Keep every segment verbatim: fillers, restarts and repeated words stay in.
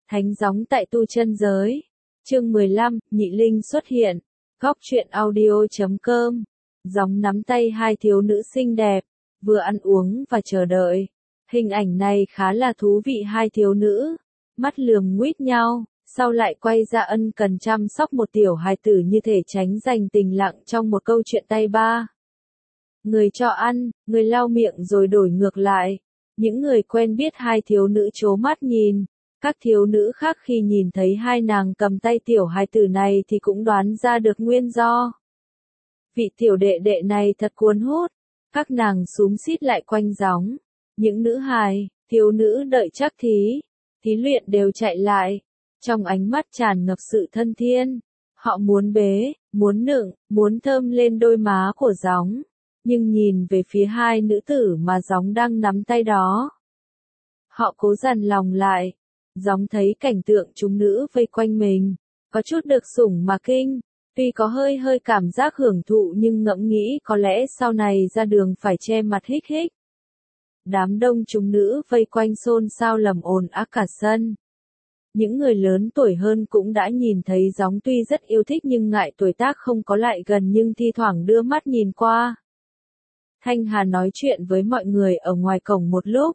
Thánh gióng tại tu chân giới. Chương mười lăm, Nhị Linh xuất hiện. Góc truyện audio chấm com. Gióng nắm tay hai thiếu nữ xinh đẹp, vừa ăn uống và chờ đợi. Hình ảnh này khá là thú vị, hai thiếu nữ, mắt lườm nguýt nhau, sau lại quay ra ân cần chăm sóc một tiểu hài tử như thể tránh dành tình lặng trong một câu chuyện tay ba. Người cho ăn, người lau miệng rồi đổi ngược lại. Những người quen biết hai thiếu nữ trố mắt nhìn. Các thiếu nữ khác khi nhìn thấy hai nàng cầm tay tiểu hài tử này thì cũng đoán ra được nguyên do. Vị tiểu đệ đệ này thật cuốn hút. Các nàng xúm xít lại quanh gióng. Những nữ hài, thiếu nữ đợi chắc thí, thí luyện đều chạy lại. Trong ánh mắt tràn ngập sự thân thiên. Họ muốn bế, muốn nựng, muốn thơm lên đôi má của gióng. Nhưng nhìn về phía hai nữ tử mà gióng đang nắm tay đó. Họ cố dằn lòng lại. Gióng thấy cảnh tượng chúng nữ vây quanh mình, có chút được sủng mà kinh, tuy có hơi hơi cảm giác hưởng thụ nhưng ngẫm nghĩ có lẽ sau này ra đường phải che mặt hích hích. Đám đông chúng nữ vây quanh xôn xao lầm ồn ác cả sân. Những người lớn tuổi hơn cũng đã nhìn thấy gióng, tuy rất yêu thích nhưng ngại tuổi tác không có lại gần, nhưng thi thoảng đưa mắt nhìn qua. Thanh Hà nói chuyện với mọi người ở ngoài cổng một lúc.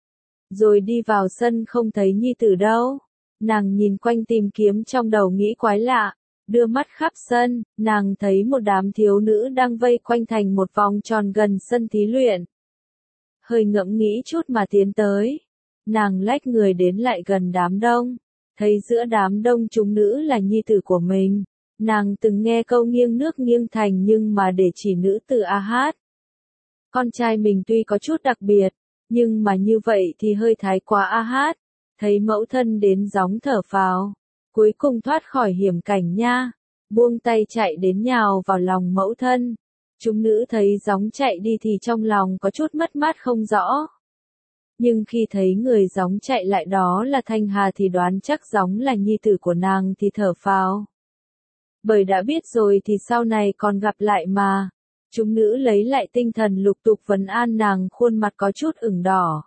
Rồi đi vào sân không thấy nhi tử đâu. Nàng nhìn quanh tìm kiếm trong đầu nghĩ quái lạ. Đưa mắt khắp sân, nàng thấy một đám thiếu nữ đang vây quanh thành một vòng tròn gần sân thí luyện. Hơi ngẫm nghĩ chút mà tiến tới. Nàng lách người đến lại gần đám đông. Thấy giữa đám đông chúng nữ là nhi tử của mình. Nàng từng nghe câu nghiêng nước nghiêng thành nhưng mà để chỉ nữ tử A Hát. Con trai mình tuy có chút đặc biệt, nhưng mà như vậy thì hơi thái quá A Hát. Thấy mẫu thân đến gióng thở phào. Cuối cùng thoát khỏi hiểm cảnh nha. Buông tay chạy đến nhào vào lòng mẫu thân. Chúng nữ thấy gióng chạy đi thì trong lòng có chút mất mát không rõ. Nhưng khi thấy người gióng chạy lại đó là Thanh Hà thì đoán chắc gióng là nhi tử của nàng thì thở phào. Bởi đã biết rồi thì sau này còn gặp lại mà. Chúng nữ lấy lại tinh thần lục tục vấn an nàng, khuôn mặt có chút ửng đỏ.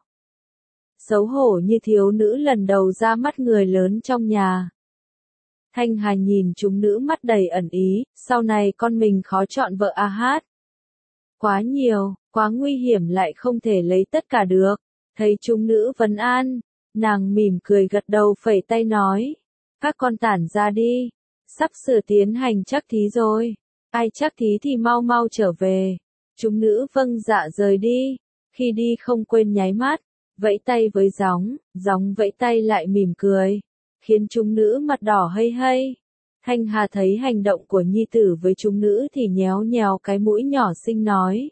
Xấu hổ như thiếu nữ lần đầu ra mắt người lớn trong nhà. Thanh Hà nhìn chúng nữ mắt đầy ẩn ý, sau này con mình khó chọn vợ A Hát. Quá nhiều, quá nguy hiểm lại không thể lấy tất cả được. Thấy chúng nữ vấn an, nàng mỉm cười gật đầu phẩy tay nói. Các con tản ra đi, sắp sửa tiến hành chắc thí rồi. Ai chắc thí thì mau mau trở về. Chúng nữ vâng dạ rời đi. Khi đi không quên nháy mắt, vẫy tay với gióng, gióng vẫy tay lại mỉm cười, khiến chúng nữ mặt đỏ hây hây. Thanh Hà thấy hành động của nhi tử với chúng nữ thì nhéo nhéo cái mũi nhỏ xinh nói.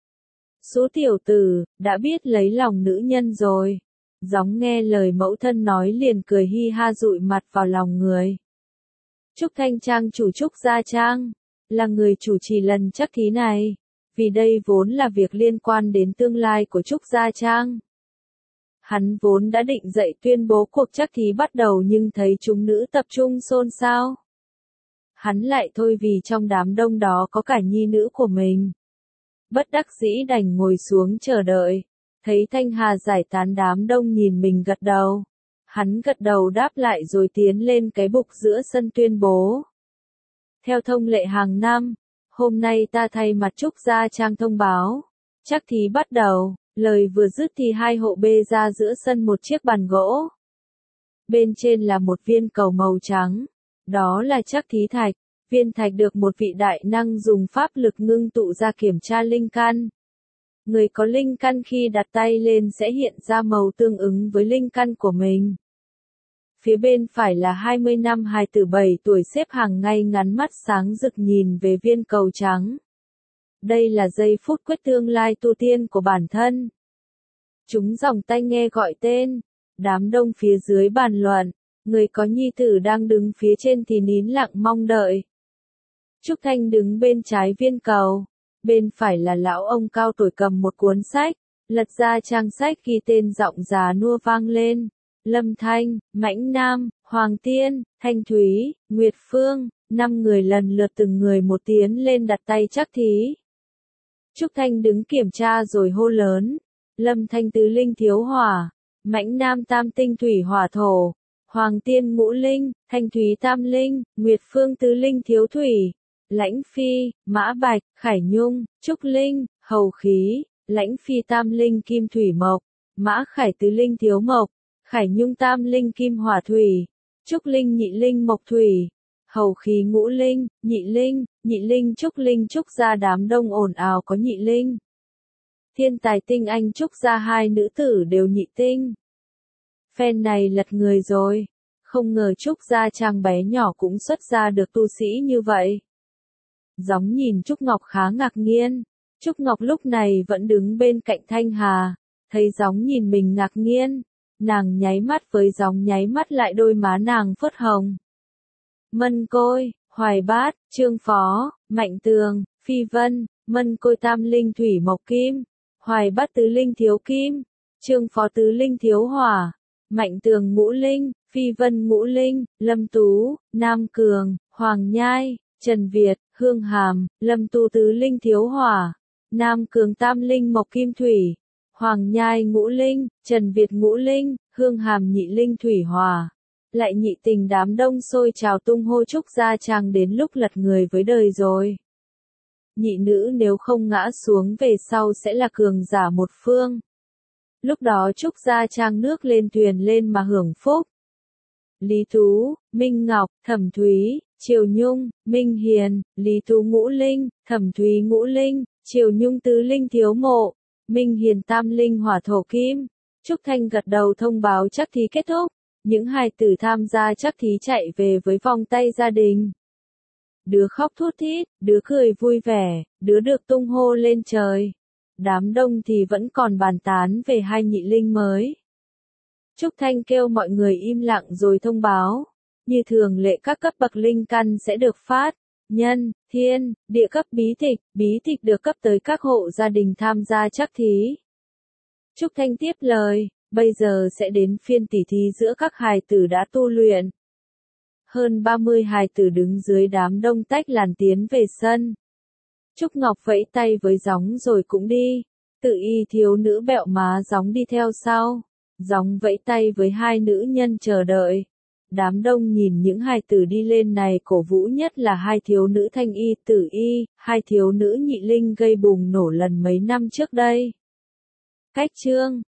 Số tiểu tử, đã biết lấy lòng nữ nhân rồi. Gióng nghe lời mẫu thân nói liền cười hi ha dụi mặt vào lòng người. Trúc Thanh Trang chủ Trúc Gia Trang, là người chủ trì lần chắc thí này. Vì đây vốn là việc liên quan đến tương lai của Trúc Gia Trang. Hắn vốn đã định dậy tuyên bố cuộc chắc thí bắt đầu nhưng thấy chúng nữ tập trung xôn xao. Hắn lại thôi vì trong đám đông đó có cả nhi nữ của mình. Bất đắc dĩ đành ngồi xuống chờ đợi. Thấy Thanh Hà giải tán đám đông nhìn mình gật đầu. Hắn gật đầu đáp lại rồi tiến lên cái bục giữa sân tuyên bố. Theo thông lệ hàng năm, hôm nay ta thay mặt Trúc Gia Trang thông báo. Chắc thí bắt đầu. Lời vừa dứt thì hai hộ bê ra giữa sân một chiếc bàn gỗ. Bên trên là một viên cầu màu trắng. Đó là chắc thí thạch. Viên thạch được một vị đại năng dùng pháp lực ngưng tụ ra kiểm tra linh căn. Người có linh căn khi đặt tay lên sẽ hiện ra màu tương ứng với linh căn của mình. Phía bên phải là hai mươi năm hài tử bảy tuổi xếp hàng ngay ngắn mắt sáng rực nhìn về viên cầu trắng. Đây là giây phút quyết tương lai tu tiên của bản thân. Chúng giòng tay nghe gọi tên. Đám đông phía dưới bàn luận. Người có nhi tử đang đứng phía trên thì nín lặng mong đợi. Trúc Thanh đứng bên trái viên cầu. Bên phải là lão ông cao tuổi cầm một cuốn sách. Lật ra trang sách ghi tên giọng già nua vang lên. Lâm Thanh, Mãnh Nam, Hoàng Tiên, Thanh Thúy, Nguyệt Phương. Năm người lần lượt từng người một tiến lên đặt tay chắc thí. Trúc Thanh đứng kiểm tra rồi hô lớn. Lâm Thanh tứ linh thiếu hỏa. Mãnh Nam tam tinh thủy hỏa thổ. Hoàng tiên ngũ linh, thanh thúy tam linh, nguyệt phương tứ linh thiếu thủy, lãnh phi, mã bạch, khải nhung, trúc linh, hầu khí, lãnh phi tam linh kim thủy mộc, mã khải tứ linh thiếu mộc, khải nhung tam linh kim hỏa thủy, trúc linh nhị linh mộc thủy, hầu khí ngũ linh, nhị linh, nhị linh trúc linh trúc gia đám đông ồn ào có nhị linh. Thiên tài tinh anh trúc gia hai nữ tử đều nhị tinh. Phen này lật người rồi, không ngờ trúc gia trang bé nhỏ cũng xuất ra được tu sĩ như vậy. Gióng nhìn Trúc Ngọc khá ngạc nhiên, Trúc Ngọc lúc này vẫn đứng bên cạnh Thanh Hà, thấy Gióng nhìn mình ngạc nhiên, nàng nháy mắt với Gióng nháy mắt lại đôi má nàng phớt hồng. Mân Côi, Hoài Bát, Trương Phó, Mạnh Tường, Phi Vân, Mân Côi tam linh thủy mộc kim, Hoài Bát tứ linh thiếu kim, Trương Phó tứ linh thiếu hỏa, Mạnh Tường ngũ linh, Phi Vân ngũ linh, Lâm Tú, Nam Cường, Hoàng Nhai, Trần Việt, Hương Hàm, Lâm Tu tứ linh thiếu hỏa, Nam Cường tam linh mộc kim thủy, Hoàng Nhai ngũ linh, Trần Việt ngũ linh, Hương Hàm nhị linh thủy hỏa. Lại nhị tình đám đông sôi trào tung hô Trúc gia trang đến lúc lật người với đời rồi. Nhị nữ nếu không ngã xuống về sau sẽ là cường giả một phương. Lúc đó Trúc gia trang nước lên thuyền lên mà hưởng phúc. Lý Tú, Minh Ngọc, Thẩm Thúy, Triều Nhung, Minh Hiền, Lý Tú ngũ linh, Thẩm Thúy ngũ linh, Triều Nhung tứ linh thiếu mộ, Minh Hiền tam linh hỏa thổ kim. Trúc Thanh gật đầu thông báo chắc thí kết thúc, những hài tử tham gia chắc thí chạy về với vòng tay gia đình. Đứa khóc thút thít, đứa cười vui vẻ, đứa được tung hô lên trời. Đám đông thì vẫn còn bàn tán về hai nhị linh mới. Trúc Thanh kêu mọi người im lặng rồi thông báo, như thường lệ các cấp bậc linh căn sẽ được phát, nhân, thiên, địa cấp bí tịch, bí tịch được cấp tới các hộ gia đình tham gia chắc thí. Trúc Thanh tiếp lời, bây giờ sẽ đến phiên tỉ thí giữa các hài tử đã tu luyện. Hơn ba mươi hài tử đứng dưới đám đông tách làn tiến về sân. Trúc Ngọc vẫy tay với Gióng rồi cũng đi, tự y thiếu nữ bẹo má Gióng đi theo sau. Gióng vẫy tay với hai nữ nhân chờ đợi. Đám đông nhìn những hài tử đi lên này cổ vũ nhất là hai thiếu nữ thanh y tử y, hai thiếu nữ nhị linh gây bùng nổ lần mấy năm trước đây. Cách chương